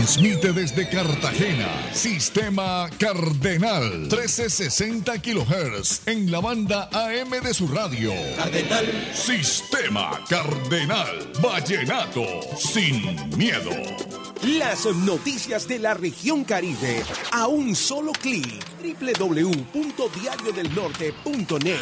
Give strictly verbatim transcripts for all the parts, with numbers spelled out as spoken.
Transmite desde Cartagena, Sistema Cardenal, mil sesenta kilohertz en la banda A M de su radio. Cardenal. Sistema Cardenal, vallenato sin miedo. Las noticias de la región Caribe a un solo clic. doble u doble u doble u punto diario del norte punto net.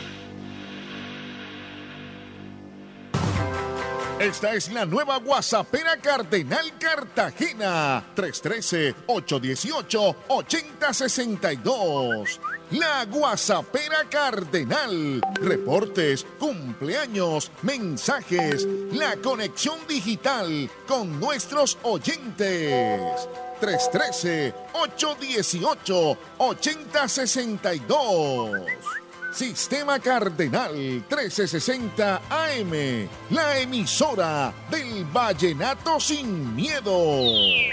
Esta es la nueva WhatsAppera Cardenal Cartagena. tres uno tres, ocho uno ocho, ocho cero seis dos. La WhatsAppera Cardenal. Reportes, cumpleaños, mensajes, la conexión digital con nuestros oyentes. tres uno tres, ocho uno ocho, ocho cero seis dos. Sistema Cardenal mil trescientos sesenta A M, la emisora del vallenato sin miedo.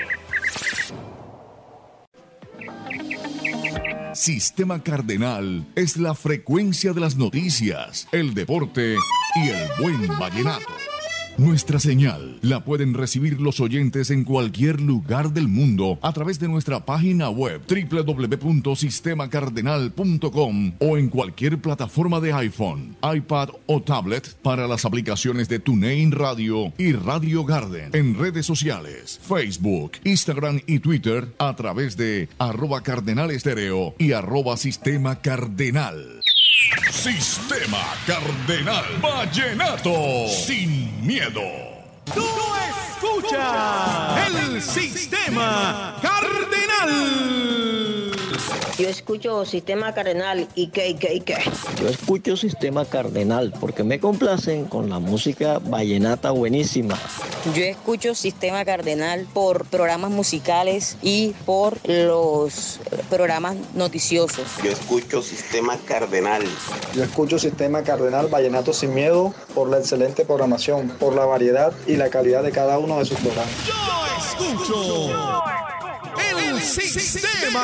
Sistema Cardenal es la frecuencia de las noticias, el deporte y el buen vallenato. Nuestra señal la pueden recibir los oyentes en cualquier lugar del mundo a través de nuestra página web doble u doble u doble u punto sistema cardenal punto com o en cualquier plataforma de iPhone, iPad o tablet para las aplicaciones de TuneIn Radio y Radio Garden. En redes sociales, Facebook, Instagram y Twitter a través de arroba cardenal estéreo y arroba sistema cardenal. Sistema Cardenal Vallenato sin miedo. Tú escuchas el Sistema Cardenal. Yo escucho Sistema Cardenal y qué, y qué, y qué. Yo escucho Sistema Cardenal porque me complacen con la música vallenata buenísima. Yo escucho Sistema Cardenal por programas musicales y por los programas noticiosos. Yo escucho Sistema Cardenal. Yo escucho Sistema Cardenal Vallenato sin miedo por la excelente programación, por la variedad y la calidad de cada uno de sus programas. Yo escucho el Sistema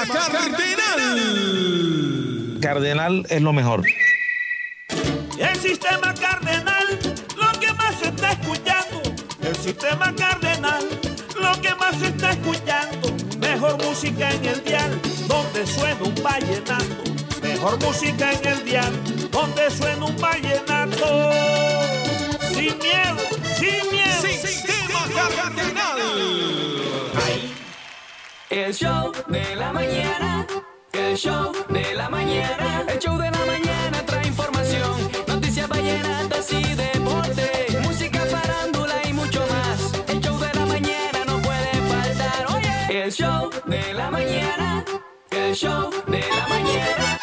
Cardenal. Cardenal es lo mejor. El Sistema Cardenal, lo que más se está escuchando. El Sistema Cardenal, lo que más se está escuchando. Mejor música en el dial, donde suena un vallenato. Mejor música en el dial, donde suena un vallenato. Sin miedo, sin miedo. Sistema Cardenal. Ahí. El show de la mañana, el show de la mañana, el show de la mañana trae información, noticias vallenatas y deporte, música, farándula y mucho más. El show de la mañana no puede faltar. Oye, el show de la mañana, el show de la mañana.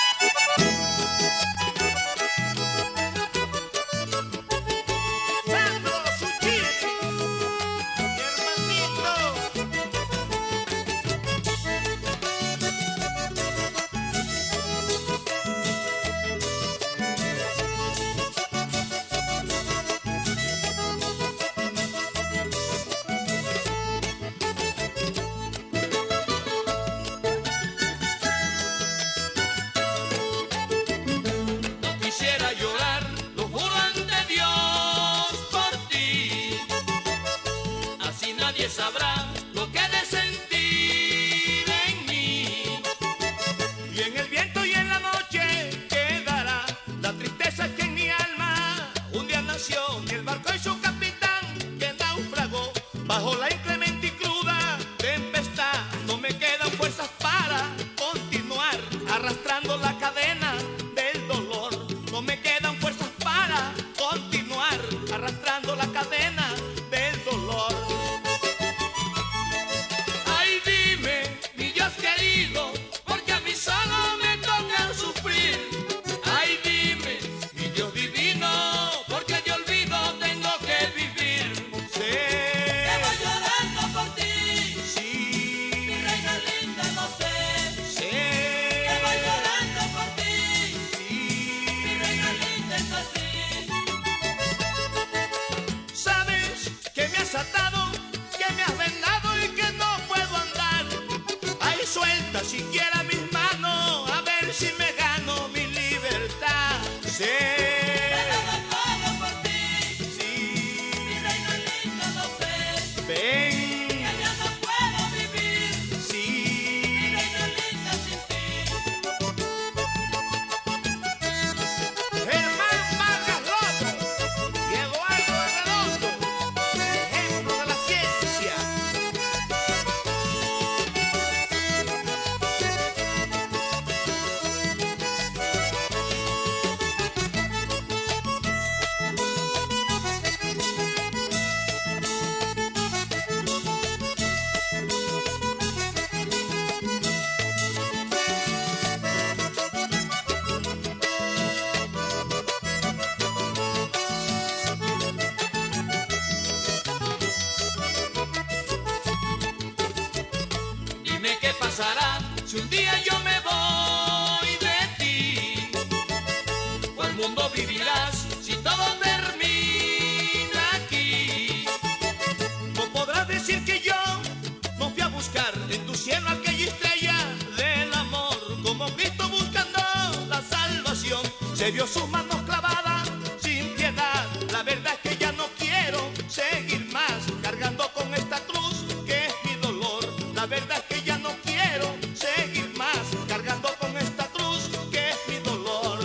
se vio sus manos clavadas sin piedad. La verdad es que ya no quiero seguir más cargando con esta cruz que es mi dolor. La verdad es que ya no quiero seguir más cargando con esta cruz que es mi dolor.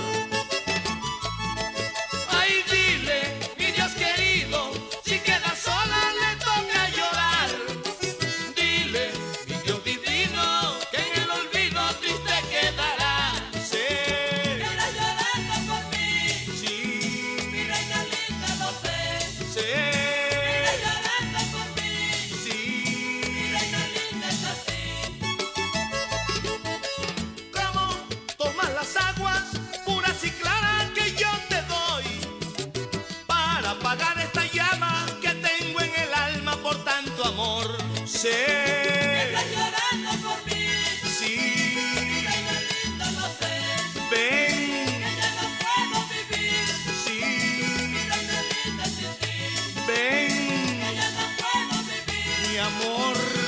Ay, dile, mi Dios querido, si queda sola le toca llorar. Dile, mi Dios divino, que en el olvido triste quedará. Sé, queda llorando por mí. Sí, mi reina linda, lo sé. Sé, queda llorando por mí. Sí, mi reina linda es así. ¿Cómo tomas las aguas puras y claras que yo te doy para apagar esta llama que tengo en el alma por tanto amor? Sé que estás llorando por mí. Sí, mi reina linda, lo sé. Ven, que ya no puedo vivir. Sí, mi reina linda, sin ti. Ven, que ya no puedo vivir. Mi amor.